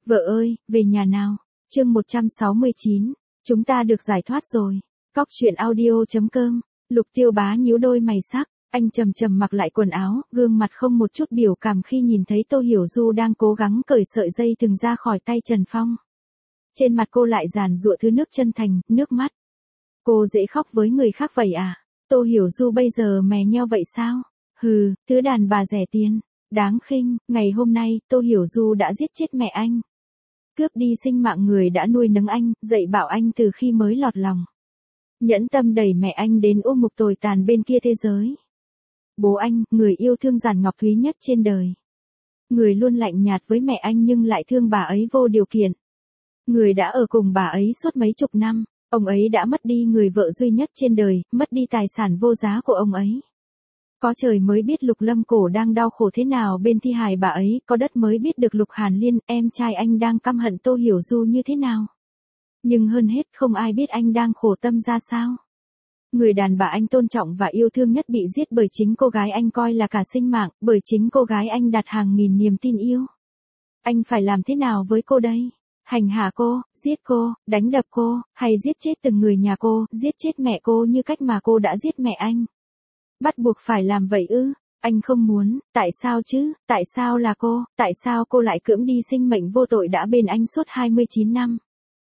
Vợ ơi, về nhà nào. Chương 169. Chúng ta được giải thoát rồi. Cóc truyện audio.com. Lục Tiêu Bá nhíu đôi mày sắc, anh trầm trầm mặc lại quần áo, gương mặt không một chút biểu cảm khi nhìn thấy Tô Hiểu Du đang cố gắng cởi sợi dây thừng ra khỏi tay Trần Phong. Trên mặt cô lại giàn giụa thứ nước chân thành, nước mắt. Cô dễ khóc với người khác vậy à? Tô Hiểu Du bây giờ mè nheo vậy sao? Hừ, thứ đàn bà rẻ tiền, đáng khinh. Ngày hôm nay, Tô Hiểu Du đã giết chết mẹ anh. Cướp đi sinh mạng người đã nuôi nấng anh, dạy bảo anh từ khi mới lọt lòng. Nhẫn tâm đẩy mẹ anh đến u ngục tồi tàn bên kia thế giới. Bố anh, người yêu thương giản ngọc thúy nhất trên đời. Người luôn lạnh nhạt với mẹ anh nhưng lại thương bà ấy vô điều kiện. Người đã ở cùng bà ấy suốt mấy chục năm, ông ấy đã mất đi người vợ duy nhất trên đời, mất đi tài sản vô giá của ông ấy. Có trời mới biết Lục Lâm Cổ đang đau khổ thế nào bên thi hài bà ấy, có đất mới biết được Lục Hàn Liên, em trai anh đang căm hận Tô Hiểu Du như thế nào. Nhưng hơn hết không ai biết anh đang khổ tâm ra sao. Người đàn bà anh tôn trọng và yêu thương nhất bị giết bởi chính cô gái anh coi là cả sinh mạng, bởi chính cô gái anh đặt hàng nghìn niềm tin yêu. Anh phải làm thế nào với cô đây? Hành hạ cô, giết cô, đánh đập cô, hay giết chết từng người nhà cô, giết chết mẹ cô như cách mà cô đã giết mẹ anh? Bắt buộc phải làm vậy ư? Anh không muốn, tại sao chứ, tại sao là cô, tại sao cô lại cưỡng đi sinh mệnh vô tội đã bên anh suốt 29 năm?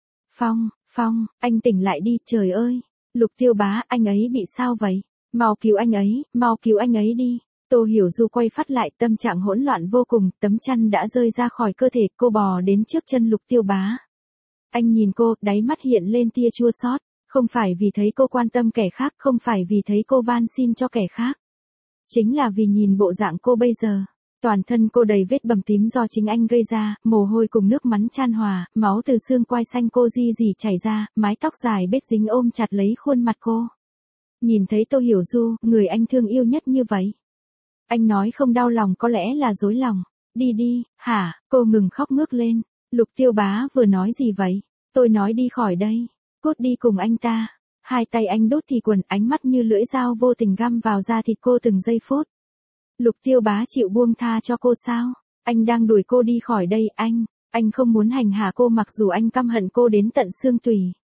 Phong, anh tỉnh lại đi, trời ơi. Lục Tiêu Bá, anh ấy bị sao vậy? Mau cứu anh ấy đi. Tô Hiểu Du quay phát lại, tâm trạng hỗn loạn vô cùng, tấm chăn đã rơi ra khỏi cơ thể, cô bò đến trước chân Lục Tiêu Bá. Anh nhìn cô, đáy mắt hiện lên tia chua xót, không phải vì thấy cô quan tâm kẻ khác, không phải vì thấy cô van xin cho kẻ khác. Chính là vì nhìn bộ dạng cô bây giờ. Toàn thân cô đầy vết bầm tím do chính anh gây ra, mồ hôi cùng nước mắn chan hòa, máu từ xương quai xanh cô rỉ chảy ra, mái tóc dài bết dính ôm chặt lấy khuôn mặt cô. Nhìn thấy Tô Hiểu Du, người anh thương yêu nhất như vậy. Anh nói không đau lòng có lẽ là dối lòng. Đi, hả? Cô ngừng khóc ngước lên. Lục Tiêu Bá vừa nói gì vậy? Tôi nói đi khỏi đây. Cút đi cùng anh ta. Hai tay anh đút thì quần, ánh mắt như lưỡi dao vô tình găm vào da thịt cô từng giây phút. Lục Tiêu Bá chịu buông tha cho cô sao? Anh đang đuổi cô đi khỏi đây, anh không muốn hành hạ cô mặc dù anh căm hận cô đến tận xương tủy.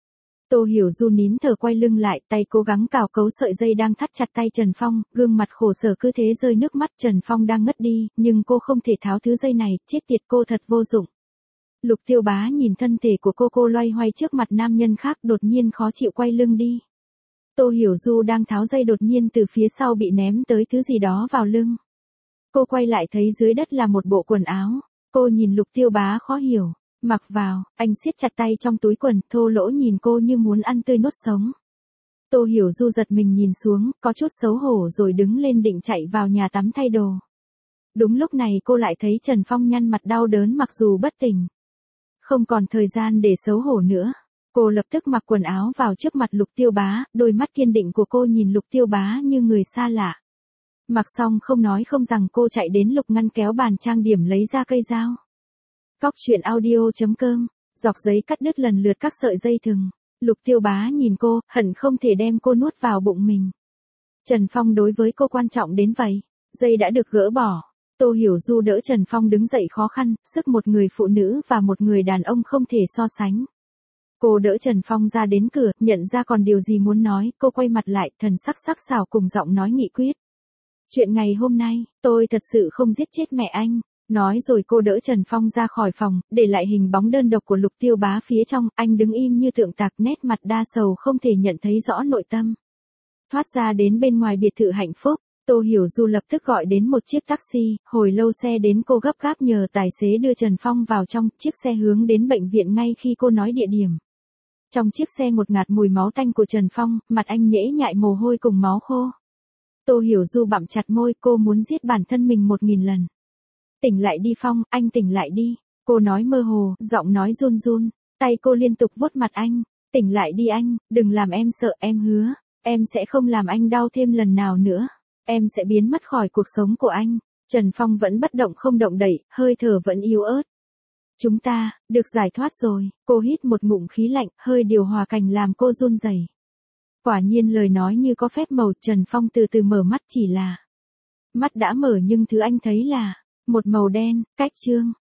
Tô Hiểu Du nín thở quay lưng lại, tay cố gắng cào cấu sợi dây đang thắt chặt tay Trần Phong, gương mặt khổ sở cứ thế rơi nước mắt. Trần Phong đang ngất đi, nhưng cô không thể tháo thứ dây này, chết tiệt cô thật vô dụng. Lục Tiêu Bá nhìn thân thể của cô loay hoay trước mặt nam nhân khác, đột nhiên khó chịu quay lưng đi. Tô Hiểu Du đang tháo dây đột nhiên từ phía sau bị ném tới thứ gì đó vào lưng. Cô quay lại thấy dưới đất là một bộ quần áo. Cô nhìn Lục Tiêu Bá khó hiểu. Mặc vào, anh siết chặt tay trong túi quần, thô lỗ nhìn cô như muốn ăn tươi nuốt sống. Tô Hiểu Du giật mình nhìn xuống, có chút xấu hổ rồi đứng lên định chạy vào nhà tắm thay đồ. Đúng lúc này cô lại thấy Trần Phong nhăn mặt đau đớn mặc dù bất tỉnh. Không còn thời gian để xấu hổ nữa. Cô lập tức mặc quần áo vào trước mặt Lục Tiêu Bá, đôi mắt kiên định của cô nhìn Lục Tiêu Bá như người xa lạ. Mặc xong không nói không rằng cô chạy đến Lục ngăn kéo bàn trang điểm lấy ra cây dao. Cóc truyện audio.com, dọc giấy cắt đứt lần lượt các sợi dây thừng. Lục Tiêu Bá nhìn cô, hận không thể đem cô nuốt vào bụng mình. Trần Phong đối với cô quan trọng đến vậy. Dây đã được gỡ bỏ. Tô Hiểu Du đỡ Trần Phong đứng dậy khó khăn, sức một người phụ nữ và một người đàn ông không thể so sánh. Cô đỡ Trần Phong ra đến cửa, nhận ra còn điều gì muốn nói, cô quay mặt lại, thần sắc sắc sảo cùng giọng nói nghị quyết. Chuyện ngày hôm nay, tôi thật sự không giết chết mẹ anh. Nói rồi cô đỡ Trần Phong ra khỏi phòng, để lại hình bóng đơn độc của Lục Tiêu Bá phía trong, anh đứng im như tượng tạc, nét mặt đa sầu không thể nhận thấy rõ nội tâm. Thoát ra đến bên ngoài biệt thự hạnh phúc, Tô Hiểu Du lập tức gọi đến một chiếc taxi, hồi lâu xe đến cô gấp gáp nhờ tài xế đưa Trần Phong vào trong, chiếc xe hướng đến bệnh viện ngay khi cô nói địa điểm. Trong chiếc xe ngột ngạt mùi máu tanh của Trần Phong, mặt anh nhễ nhại mồ hôi cùng máu khô. Tô Hiểu Du bặm chặt môi, cô muốn giết bản thân mình 1000 lần. Tỉnh lại đi Phong, anh tỉnh lại đi. Cô nói mơ hồ, giọng nói run run, tay cô liên tục vuốt mặt anh. Tỉnh lại đi anh, đừng làm em sợ, em hứa. Em sẽ không làm anh đau thêm lần nào nữa. Em sẽ biến mất khỏi cuộc sống của anh. Trần Phong vẫn bất động không động đậy, hơi thở vẫn yếu ớt. Chúng ta, được giải thoát rồi. Cô hít một ngụm khí lạnh, hơi điều hòa cảnh làm cô run rẩy. Quả nhiên lời nói như có phép màu, Trần Phong từ từ mở mắt chỉ là. Mắt đã mở nhưng thứ anh thấy là một màu đen, cách chương.